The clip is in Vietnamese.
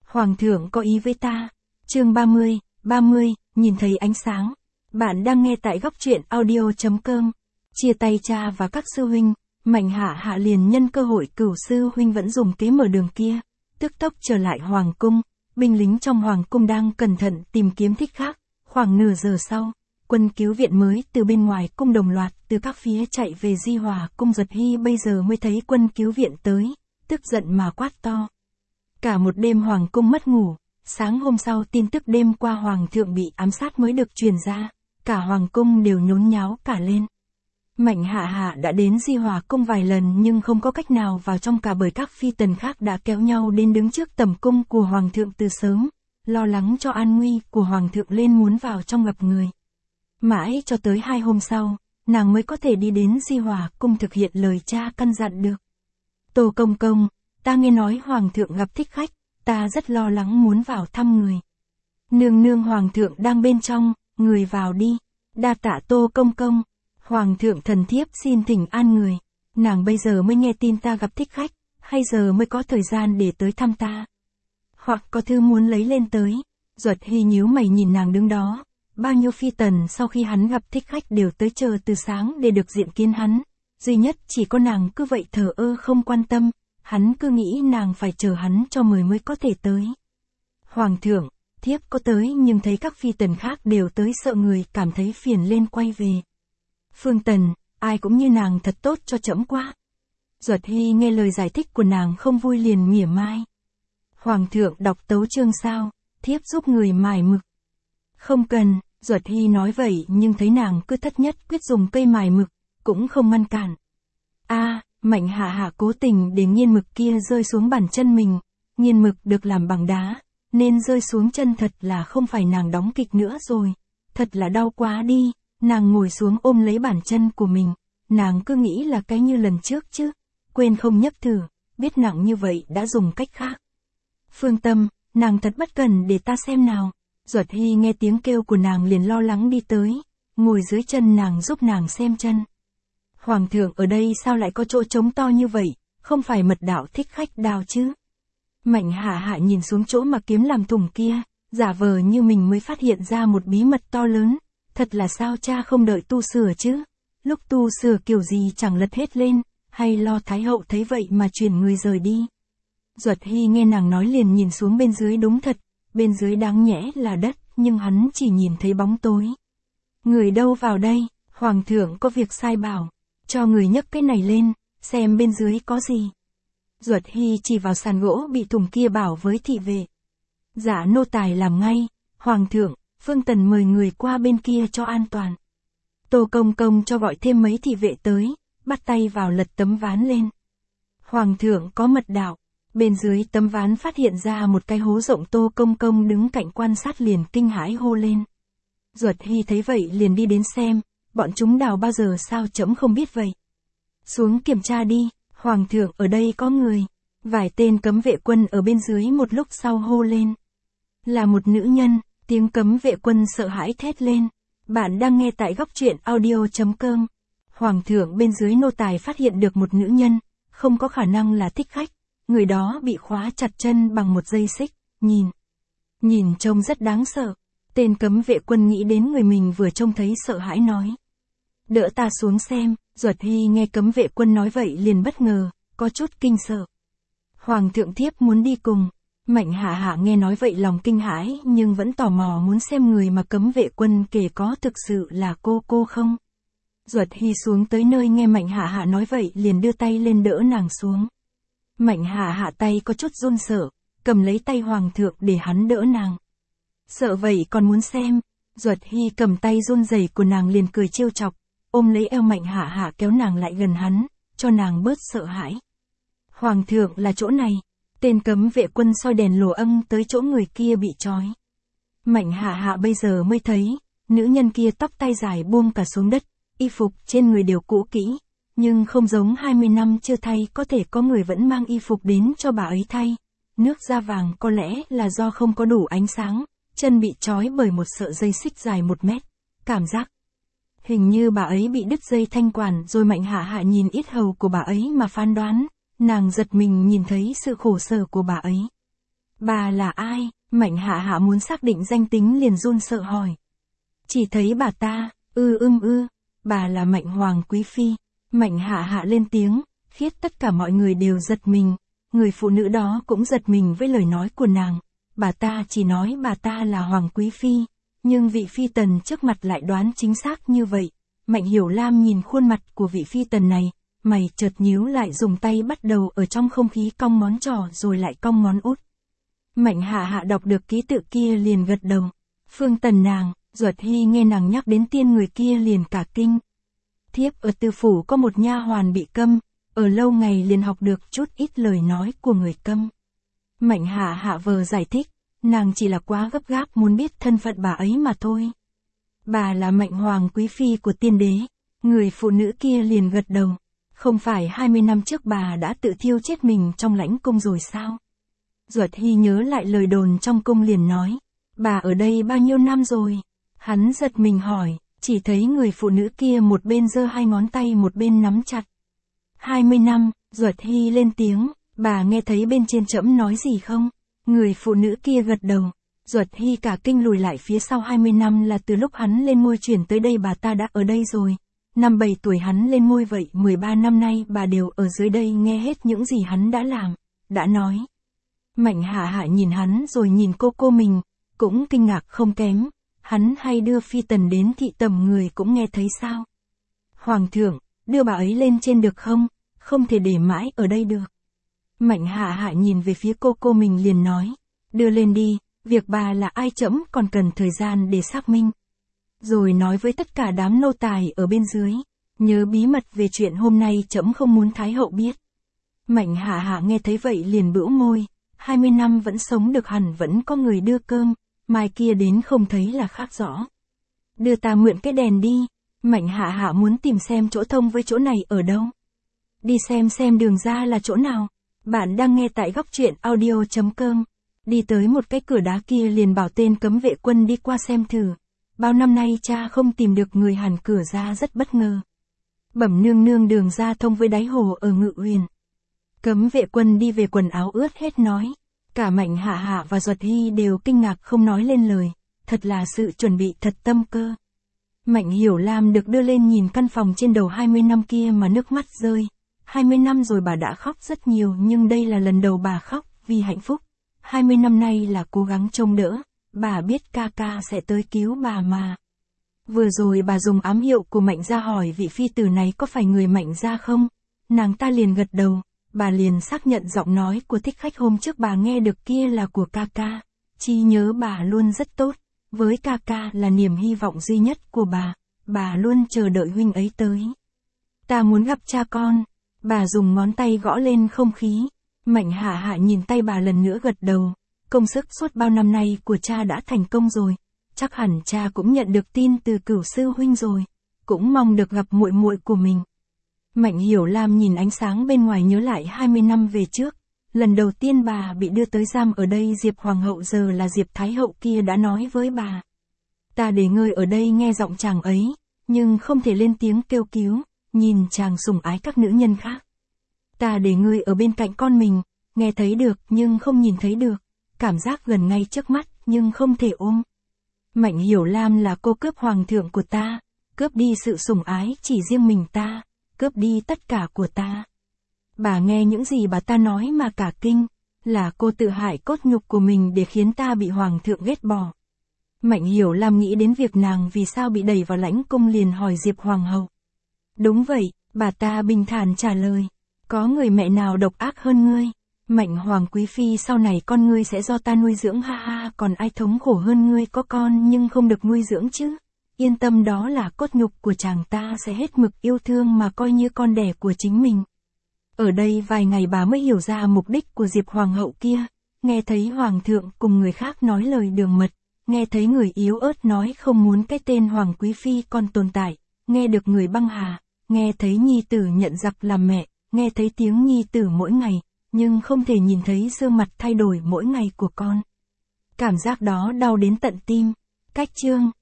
Hoàng thượng có ý với ta. Chương 30, nhìn thấy ánh sáng. Bạn đang nghe tại góc truyện audio.com. Chia tay cha và các sư huynh, Mạnh Hạ Hạ liền nhân cơ hội Cửu sư huynh vẫn dùng kế mở đường kia, tức tốc trở lại hoàng cung. Binh lính trong hoàng cung đang cẩn thận tìm kiếm Thích Khách. Khoảng nửa giờ sau, quân cứu viện mới từ bên ngoài cung đồng loạt từ các phía chạy về Di Hòa cung. Duật Hy bây giờ mới thấy quân cứu viện tới, tức giận mà quát to. Cả một đêm hoàng cung mất ngủ, sáng hôm sau tin tức đêm qua hoàng thượng bị ám sát mới được truyền ra, cả hoàng cung đều nhốn nháo cả lên. Mạnh Hạ Hạ đã đến Di Hòa cung vài lần nhưng không có cách nào vào trong cả bởi các phi tần khác đã kéo nhau đến đứng trước tầm cung của hoàng thượng từ sớm, lo lắng cho an nguy của hoàng thượng lên muốn vào trong gặp người. Mãi cho tới 2 hôm sau, nàng mới có thể đi đến Di Hòa cung thực hiện lời cha căn dặn được. Tô công công, ta nghe nói hoàng thượng gặp Thích Khách, ta rất lo lắng muốn vào thăm người. Nương nương hoàng thượng đang bên trong, người vào đi. Đa tạ Tô công công. Hoàng thượng thần thiếp xin thỉnh an người. Nàng bây giờ mới nghe tin ta gặp Thích Khách, hay giờ mới có thời gian để tới thăm ta? Hoặc có thư muốn lấy lên tới. Duật Hy nhíu mày nhìn nàng đứng đó. Bao nhiêu phi tần sau khi hắn gặp Thích Khách đều tới chờ từ sáng để được diện kiến hắn. Duy nhất chỉ có nàng cứ vậy thờ ơ không quan tâm. Hắn cứ nghĩ nàng phải chờ hắn cho mời mới có thể tới. Hoàng thượng, thiếp có tới nhưng thấy các phi tần khác đều tới sợ người cảm thấy phiền lên quay về. Phương Tần, ai cũng như nàng thật tốt cho trẫm quá. Duật Hy nghe lời giải thích của nàng không vui liền mỉa mai. Hoàng thượng đọc tấu chương sao, thiếp giúp người mài mực. Không cần, Duật Hy nói vậy nhưng thấy nàng cứ thất nhất quyết dùng cây mài mực, cũng không ngăn cản. Mạnh Hạ Hạ cố tình để nghiên mực kia rơi xuống bàn chân mình, nghiên mực được làm bằng đá, nên rơi xuống chân thật là không phải nàng đóng kịch nữa rồi, thật là đau quá đi, nàng ngồi xuống ôm lấy bàn chân của mình, nàng cứ nghĩ là cái như lần trước chứ, quên không nhấp thử, biết nặng như vậy đã dùng cách khác. Phương Tâm, nàng thật bất cần để ta xem nào. Duật Hy nghe tiếng kêu của nàng liền lo lắng đi tới, ngồi dưới chân nàng giúp nàng xem chân. Hoàng thượng ở đây sao lại có chỗ trống to như vậy, không phải mật đạo Thích Khách đào chứ? Mạnh Hạ Hạ nhìn xuống chỗ mà kiếm làm thủng kia, giả vờ như mình mới phát hiện ra một bí mật to lớn, thật là sao cha không đợi tu sửa chứ? Lúc tu sửa kiểu gì chẳng lật hết lên, hay lo Thái hậu thấy vậy mà chuyển người rời đi? Duật Hy nghe nàng nói liền nhìn xuống bên dưới đúng thật, bên dưới đáng nhẽ là đất, nhưng hắn chỉ nhìn thấy bóng tối. Người đâu vào đây, hoàng thượng có việc sai bảo. Cho người nhấc cái này lên, xem bên dưới có gì. Duật Hy chỉ vào sàn gỗ bị thủng kia bảo với thị vệ. Dạ nô tài làm ngay, hoàng thượng, Phương Tần mời người qua bên kia cho an toàn. Tô công công cho gọi thêm mấy thị vệ tới, bắt tay vào lật tấm ván lên. Hoàng thượng có mật đạo, bên dưới tấm ván phát hiện ra một cái hố rộng. Tô công công đứng cạnh quan sát liền kinh hãi hô lên. Duật Hy thấy vậy liền đi đến xem. Bọn chúng đào bao giờ sao trẫm không biết vậy. Xuống kiểm tra đi, hoàng thượng ở đây có người. Vài tên cấm vệ quân ở bên dưới một lúc sau hô lên. Là một nữ nhân, tiếng cấm vệ quân sợ hãi thét lên. Bạn đang nghe tại góc truyện audio.com. Hoàng thượng bên dưới nô tài phát hiện được một nữ nhân, không có khả năng là Thích Khách. Người đó bị khóa chặt chân bằng một dây xích, nhìn trông rất đáng sợ. Tên cấm vệ quân nghĩ đến người mình vừa trông thấy sợ hãi nói. Đỡ ta xuống xem. Duật Hy nghe cấm vệ quân nói vậy liền bất ngờ, có chút kinh sợ. Hoàng thượng thiếp muốn đi cùng. Mạnh Hạ Hạ nghe nói vậy lòng kinh hãi nhưng vẫn tò mò muốn xem người mà cấm vệ quân kể có thực sự là cô không. Duật Hy xuống tới nơi nghe Mạnh Hạ Hạ nói vậy liền đưa tay lên đỡ nàng xuống. Mạnh Hạ Hạ tay có chút run sợ, cầm lấy tay hoàng thượng để hắn đỡ nàng. Sợ vậy còn muốn xem. Duật Hy cầm tay run rẩy của nàng liền cười trêu chọc, ôm lấy eo Mạnh Hạ Hạ kéo nàng lại gần hắn, cho nàng bớt sợ hãi. Hoàng thượng là chỗ này. Tên cấm vệ quân soi đèn lồ âm tới chỗ người kia bị trói. Mạnh Hạ Hạ bây giờ mới thấy, nữ nhân kia tóc tai dài buông cả xuống đất, y phục trên người đều cũ kỹ, nhưng không giống 20 năm chưa thay có thể có người vẫn mang y phục đến cho bà ấy thay. Nước da vàng có lẽ là do không có đủ ánh sáng, chân bị trói bởi một sợi dây xích dài 1 mét. Cảm giác hình như bà ấy bị đứt dây thanh quản rồi. Mạnh Hạ Hạ nhìn yết hầu của bà ấy mà phán đoán, nàng giật mình nhìn thấy sự khổ sở của bà ấy. Bà là ai? Mạnh Hạ Hạ muốn xác định danh tính liền run sợ hỏi. Chỉ thấy bà ta, bà là Mạnh Hoàng Quý Phi. Mạnh Hạ Hạ lên tiếng, khiến tất cả mọi người đều giật mình. Người phụ nữ đó cũng giật mình với lời nói của nàng. Bà ta chỉ nói bà ta là Hoàng Quý Phi, nhưng vị phi tần trước mặt lại đoán chính xác như vậy. Mạnh Hiểu Lam nhìn khuôn mặt của vị phi tần này, mày chợt nhíu lại, dùng tay bắt đầu ở trong không khí cong ngón trỏ rồi lại cong ngón út. Mạnh Hạ Hạ đọc được ký tự kia liền gật đầu. Phương Tần nàng, Duật Hy nghe nàng nhắc đến tiên người kia liền cả kinh. Thiếp ở tư phủ có một nha hoàn bị câm, ở lâu ngày liền học được chút ít lời nói của người câm. Mạnh Hạ Hạ vờ giải thích, nàng chỉ là quá gấp gáp muốn biết thân phận bà ấy mà thôi. Bà là Mạnh Hoàng Quý Phi của tiên đế. Người phụ nữ kia liền gật đầu. Không phải 20 năm trước bà đã tự thiêu chết mình trong lãnh cung rồi sao? Duật Hy nhớ lại lời đồn trong cung liền nói, bà ở đây bao nhiêu năm rồi? Hắn giật mình hỏi, chỉ thấy người phụ nữ kia một bên giơ hai ngón tay một bên nắm chặt. 20 năm, Duật Hy lên tiếng, bà nghe thấy bên trên trẫm nói gì không? Người phụ nữ kia gật đầu. Duật Hy cả kinh lùi lại phía sau. 20 năm là từ lúc hắn lên ngôi chuyển tới đây bà ta đã ở đây rồi. Năm 7 tuổi hắn lên ngôi vậy, 13 năm nay bà đều ở dưới đây nghe hết những gì hắn đã làm, đã nói. Mạnh Hạ Hạ nhìn hắn rồi nhìn cô mình, cũng kinh ngạc không kém. Hắn hay đưa phi tần đến thị tầm người cũng nghe thấy sao? Hoàng thượng, đưa bà ấy lên trên được không? Không thể để mãi ở đây được. Mạnh Hạ Hạ nhìn về phía cô mình liền nói, đưa lên đi, việc bà là ai trẫm còn cần thời gian để xác minh. Rồi nói với tất cả đám nô tài ở bên dưới, nhớ bí mật về chuyện hôm nay trẫm không muốn Thái hậu biết. Mạnh Hạ Hạ nghe thấy vậy liền bĩu môi, 20 năm vẫn sống được hẳn vẫn có người đưa cơm, mai kia đến không thấy là khác rõ. Đưa ta mượn cái đèn đi, Mạnh Hạ Hạ muốn tìm xem chỗ thông với chỗ này ở đâu. Đi xem đường ra là chỗ nào. Bạn đang nghe tại góc truyện audio.com. Đi tới một cái cửa đá kia liền bảo tên cấm vệ quân đi qua xem thử. Bao năm nay cha không tìm được người hàn cửa ra rất bất ngờ. Bẩm nương nương, đường ra thông với đáy hồ ở Ngự Uyển. Cấm vệ quân đi về quần áo ướt hết nói. Cả Mạnh Hạ Hạ và Duật Hy đều kinh ngạc không nói lên lời. Thật là sự chuẩn bị thật tâm cơ. Mạnh Hiểu Lam được đưa lên nhìn căn phòng trên đầu 20 năm kia mà nước mắt rơi. 20 năm rồi bà đã khóc rất nhiều nhưng đây là lần đầu bà khóc vì hạnh phúc. 20 năm nay là cố gắng trông đỡ, bà biết ca ca sẽ tới cứu bà mà. Vừa rồi bà dùng ám hiệu của Mạnh gia hỏi vị phi tử này có phải người Mạnh gia không? Nàng ta liền gật đầu, bà liền xác nhận giọng nói của thích khách hôm trước bà nghe được kia là của ca ca. Trí nhớ bà luôn rất tốt, với ca ca là niềm hy vọng duy nhất của bà luôn chờ đợi huynh ấy tới. Ta muốn gặp cha con. Bà dùng ngón tay gõ lên không khí. Mạnh Hạ Hạ nhìn tay bà lần nữa gật đầu. Công sức suốt bao năm nay của cha đã thành công rồi. Chắc hẳn cha cũng nhận được tin từ Cửu sư huynh rồi. Cũng mong được gặp muội muội của mình. Mạnh Hiểu Lam nhìn ánh sáng bên ngoài nhớ lại 20 năm về trước. Lần đầu tiên bà bị đưa tới giam ở đây, Diệp Hoàng hậu giờ là Diệp Thái hậu kia đã nói với bà. Ta để ngươi ở đây nghe giọng chàng ấy, nhưng không thể lên tiếng kêu cứu. Nhìn chàng sủng ái các nữ nhân khác. Ta để ngươi ở bên cạnh con mình, nghe thấy được nhưng không nhìn thấy được, cảm giác gần ngay trước mắt nhưng không thể ôm. Mạnh Hiểu Lam là cô cướp hoàng thượng của ta, cướp đi sự sủng ái chỉ riêng mình ta, cướp đi tất cả của ta. Bà nghe những gì bà ta nói mà cả kinh, là cô tự hại cốt nhục của mình để khiến ta bị hoàng thượng ghét bỏ. Mạnh Hiểu Lam nghĩ đến việc nàng vì sao bị đẩy vào lãnh cung liền hỏi Diệp Hoàng hậu. Đúng vậy, bà ta bình thản trả lời. Có người mẹ nào độc ác hơn ngươi? Mạnh Hoàng Quý Phi sau này con ngươi sẽ do ta nuôi dưỡng ha ha, còn ai thống khổ hơn ngươi có con nhưng không được nuôi dưỡng chứ? Yên tâm, đó là cốt nhục của chàng, ta sẽ hết mực yêu thương mà coi như con đẻ của chính mình. Ở đây vài ngày bà mới hiểu ra mục đích của Diệp Hoàng hậu kia. Nghe thấy Hoàng thượng cùng người khác nói lời đường mật. Nghe thấy người yếu ớt nói không muốn cái tên Hoàng Quý Phi còn tồn tại. Nghe được người băng hà. Nghe thấy nhi tử nhận giặc làm mẹ, nghe thấy tiếng nhi tử mỗi ngày, nhưng không thể nhìn thấy gương mặt thay đổi mỗi ngày của con. Cảm giác đó đau đến tận tim. Cách chương